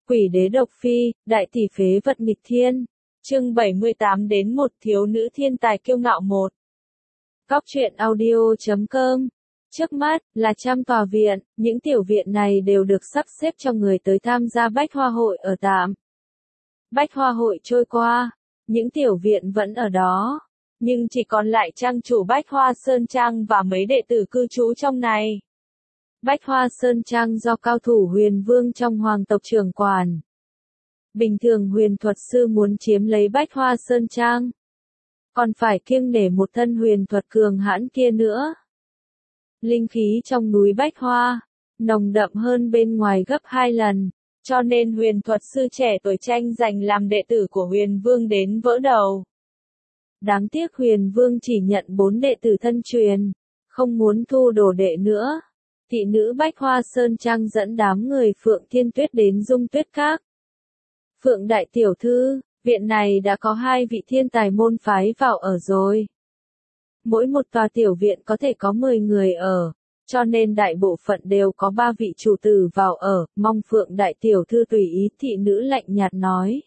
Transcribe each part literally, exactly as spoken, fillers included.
Quỷ đế độc phi, đại tỷ phế vật nghịch thiên. Chương bảy mươi tám đến một thiếu nữ thiên tài kiêu ngạo một. Góc truyện audio chấm com. Trước mắt là trăm tòa viện, những tiểu viện này đều được sắp xếp cho người tới tham gia bách hoa hội ở tạm. Bách hoa hội trôi qua, những tiểu viện vẫn ở đó, nhưng chỉ còn lại trang chủ Bách Hoa Sơn Trang và mấy đệ tử cư trú trong này. Bách Hoa Sơn Trang do cao thủ Huyền Vương trong hoàng tộc trưởng quản. Bình thường huyền thuật sư muốn chiếm lấy Bách Hoa Sơn Trang, còn phải kiêng nể một thân huyền thuật cường hãn kia nữa. Linh khí trong núi Bách Hoa, nồng đậm hơn bên ngoài gấp hai lần, cho nên huyền thuật sư trẻ tuổi tranh giành làm đệ tử của Huyền Vương đến vỡ đầu. Đáng tiếc Huyền Vương chỉ nhận bốn đệ tử thân truyền, không muốn thu đồ đệ nữa. Thị nữ Bách Hoa Sơn Trang dẫn đám người Phượng Thiên Tuyết đến Dung Tuyết Các. Phượng đại tiểu thư, viện này đã có hai vị thiên tài môn phái vào ở rồi. Mỗi một tòa tiểu viện có thể có mười người ở, cho nên đại bộ phận đều có ba vị chủ tử vào ở, mong Phượng đại tiểu thư tùy ý, thị nữ lạnh nhạt nói.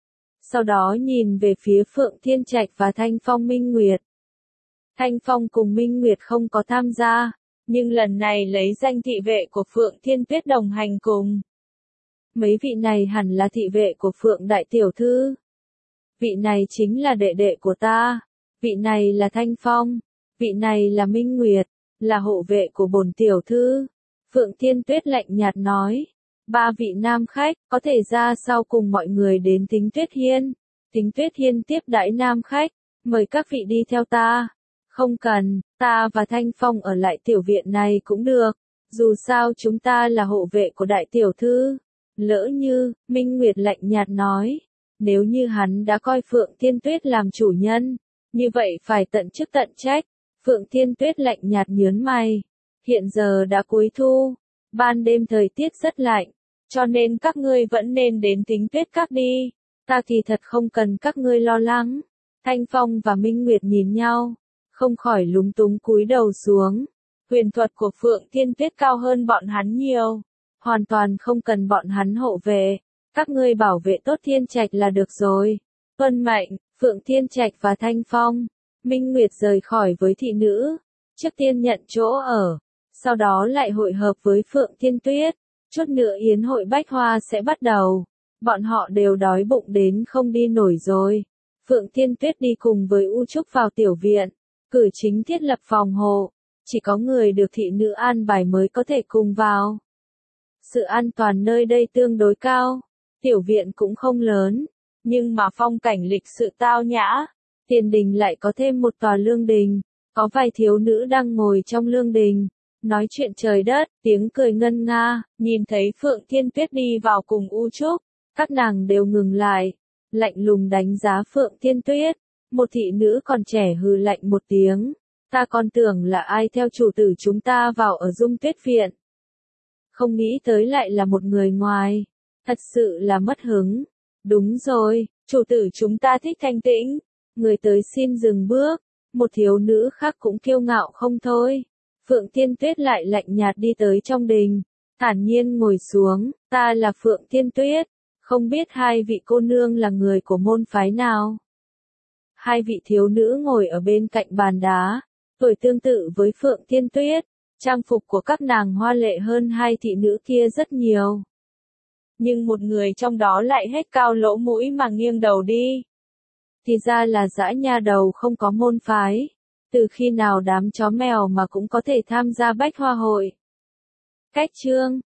Sau đó nhìn về phía Phượng Thiên Trạch và Thanh Phong Minh Nguyệt. Thanh Phong cùng Minh Nguyệt không có tham gia, nhưng lần này lấy danh thị vệ của Phượng Thiên Tuyết đồng hành cùng. Mấy vị này hẳn là thị vệ của Phượng đại tiểu thư. Vị này chính là đệ đệ của ta, vị này là Thanh Phong, vị này là Minh Nguyệt, là hộ vệ của bổn tiểu thư. Phượng Thiên Tuyết lạnh nhạt nói. Ba vị nam khách, có thể ra sau cùng mọi người đến Tính Tuyết Hiên. Tính Tuyết Hiên tiếp đãi nam khách, mời các vị đi theo ta. Không cần, ta và Thanh Phong ở lại tiểu viện này cũng được, dù sao chúng ta là hộ vệ của đại tiểu thư. Lỡ như, Minh Nguyệt lạnh nhạt nói, nếu như hắn đã coi Phượng Thiên Tuyết làm chủ nhân, như vậy phải tận chức tận trách. Phượng Thiên Tuyết lạnh nhạt nhớn mày, hiện giờ đã cuối thu, ban đêm thời tiết rất lạnh, cho nên các ngươi vẫn nên đến Tính Tuyết Các đi, ta kỳ thật không cần các ngươi lo lắng. Thanh Phong và Minh Nguyệt nhìn nhau, không khỏi lúng túng cúi đầu xuống. Huyền thuật của Phượng Thiên Tuyết cao hơn bọn hắn nhiều, hoàn toàn không cần bọn hắn hộ vệ, các ngươi bảo vệ tốt Thiên Trạch là được rồi. Tuân mệnh. Phượng Thiên Trạch và Thanh Phong, Minh Nguyệt rời khỏi với thị nữ, trước tiên nhận chỗ ở, sau đó lại hội hợp với Phượng Thiên Tuyết. Chút nữa yến hội Bách Hoa sẽ bắt đầu, bọn họ đều đói bụng đến không đi nổi rồi. Phượng Thiên Tuyết đi cùng với U Trúc vào tiểu viện, cử chính thiết lập phòng hộ, chỉ có người được thị nữ an bài mới có thể cùng vào. Sự an toàn nơi đây tương đối cao, tiểu viện cũng không lớn, nhưng mà phong cảnh lịch sự tao nhã. Tiền đình lại có thêm một tòa lương đình, có vài thiếu nữ đang ngồi trong lương đình, nói chuyện trời đất, tiếng cười ngân nga. Nhìn thấy Phượng Thiên Tuyết đi vào cùng U Trúc, các nàng đều ngừng lại, lạnh lùng đánh giá Phượng Thiên Tuyết. Một thị nữ còn trẻ hừ lạnh một tiếng, ta còn tưởng là ai theo chủ tử chúng ta vào ở Dung Tuyết Viện. Không nghĩ tới lại là một người ngoài, thật sự là mất hứng. Đúng rồi, chủ tử chúng ta thích thanh tĩnh, người tới xin dừng bước. Một thiếu nữ khác cũng kiêu ngạo không thôi. Phượng Thiên Tuyết lại lạnh nhạt đi tới trong đình, thản nhiên ngồi xuống, ta là Phượng Thiên Tuyết, không biết hai vị cô nương là người của môn phái nào. Hai vị thiếu nữ ngồi ở bên cạnh bàn đá, tuổi tương tự với Phượng Thiên Tuyết, trang phục của các nàng hoa lệ hơn hai thị nữ kia rất nhiều. Nhưng một người trong đó lại hết cao lỗ mũi mà nghiêng đầu đi. Thì ra là dã nha đầu không có môn phái. Từ khi nào đám chó mèo mà cũng có thể tham gia bách hoa hội? Cách chương